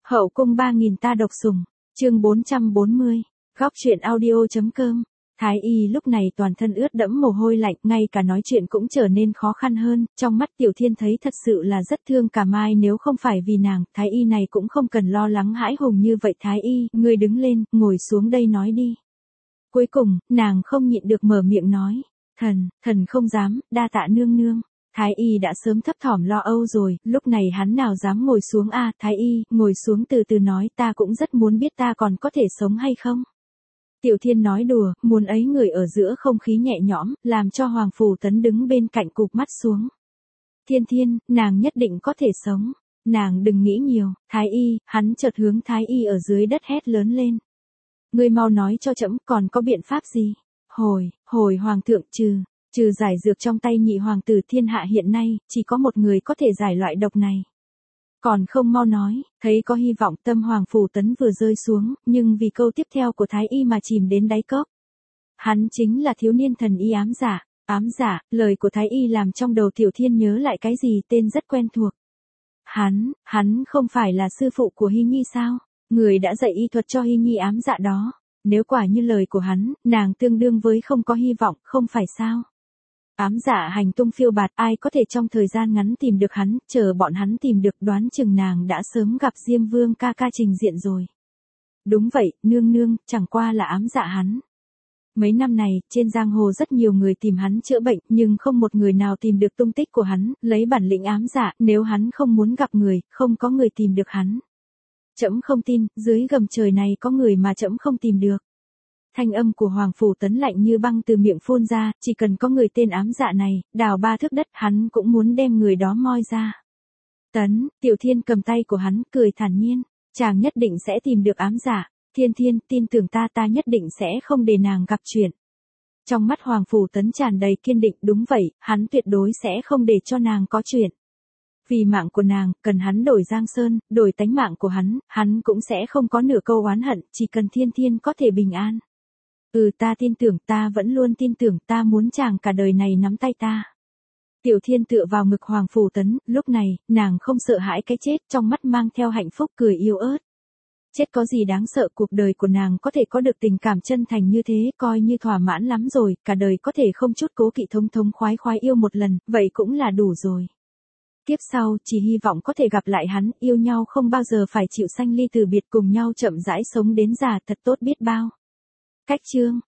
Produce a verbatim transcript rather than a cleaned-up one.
Hậu cung ba nghìn ta độc sủng, chương bốn trăm bốn mươi, góc truyện audio.com. Thái y lúc này toàn thân ướt đẫm mồ hôi lạnh, ngay cả nói chuyện cũng trở nên khó khăn hơn, trong mắt Tiểu Thiên thấy thật sự là rất thương cả Mai, nếu không phải vì nàng, Thái y này cũng không cần lo lắng hãi hùng như vậy. Thái y, ngươi đứng lên, ngồi xuống đây nói đi. Cuối cùng, nàng không nhịn được mở miệng nói, thần, thần không dám, đa tạ nương nương. Thái y đã sớm thấp thỏm lo âu rồi, lúc này hắn nào dám ngồi xuống a? À, Thái y, ngồi xuống từ từ nói, ta cũng rất muốn biết ta còn có thể sống hay không. Tiểu Thiên nói đùa, muốn ấy người ở giữa không khí nhẹ nhõm, làm cho Hoàng Phủ Tấn đứng bên cạnh cụp mắt xuống. Thiên Thiên, nàng nhất định có thể sống, nàng đừng nghĩ nhiều. Thái y, hắn chợt hướng Thái y ở dưới đất hét lớn lên. Ngươi mau nói cho trẫm, còn có biện pháp gì? Hồi, hồi Hoàng thượng, trừ, trừ giải dược trong tay nhị hoàng tử thiên hạ hiện nay, chỉ có một người có thể giải loại độc này. Còn không mau nói, thấy có hy vọng, tâm Hoàng Phủ Tấn vừa rơi xuống, nhưng vì câu tiếp theo của Thái y mà chìm đến đáy cốc. Hắn chính là thiếu niên thần y ám giả. Ám giả, lời của Thái y làm trong đầu Tiểu Thiên nhớ lại cái gì tên rất quen thuộc. Hắn, hắn không phải là sư phụ của Hy Nhi sao? Người đã dạy y thuật cho Hy Nhi ám dạ đó. Nếu quả như lời của hắn, nàng tương đương với không có hy vọng, không phải sao? Ám giả hành tung phiêu bạt, ai có thể trong thời gian ngắn tìm được hắn, chờ bọn hắn tìm được đoán chừng nàng đã sớm gặp Diêm Vương ca ca trình diện rồi. Đúng vậy, nương nương, chẳng qua là ám dạ hắn. Mấy năm này, trên giang hồ rất nhiều người tìm hắn chữa bệnh, nhưng không một người nào tìm được tung tích của hắn, lấy bản lĩnh ám dạ, nếu hắn không muốn gặp người, không có người tìm được hắn. Trẫm không tin, dưới gầm trời này có người mà trẫm không tìm được. Thanh âm của Hoàng Phủ Tấn lạnh như băng từ miệng phun ra, chỉ cần có người tên ám dạ này, đào ba thước đất, hắn cũng muốn đem người đó moi ra. Tấn, Tiểu Thiên cầm tay của hắn, cười thản nhiên, chàng nhất định sẽ tìm được ám dạ. Thiên Thiên, tin tưởng ta, ta nhất định sẽ không để nàng gặp chuyện. Trong mắt Hoàng Phủ Tấn tràn đầy kiên định, đúng vậy, hắn tuyệt đối sẽ không để cho nàng có chuyện. Vì mạng của nàng, cần hắn đổi Giang Sơn, đổi tánh mạng của hắn, hắn cũng sẽ không có nửa câu oán hận, chỉ cần Thiên Thiên có thể bình an. Ừ, ta tin tưởng, ta vẫn luôn tin tưởng, ta muốn chàng cả đời này nắm tay ta. Tiểu Thiên tựa vào ngực Hoàng Phủ Tấn, lúc này, nàng không sợ hãi cái chết, trong mắt mang theo hạnh phúc cười yếu ớt. Chết có gì đáng sợ, cuộc đời của nàng có thể có được tình cảm chân thành như thế, coi như thỏa mãn lắm rồi, cả đời có thể không chút cố kỵ thống thống khoái khoái yêu một lần, vậy cũng là đủ rồi. Tiếp sau, chỉ hy vọng có thể gặp lại hắn, yêu nhau không bao giờ phải chịu sanh ly từ biệt, cùng nhau chậm rãi sống đến già, thật tốt biết bao. Cách chương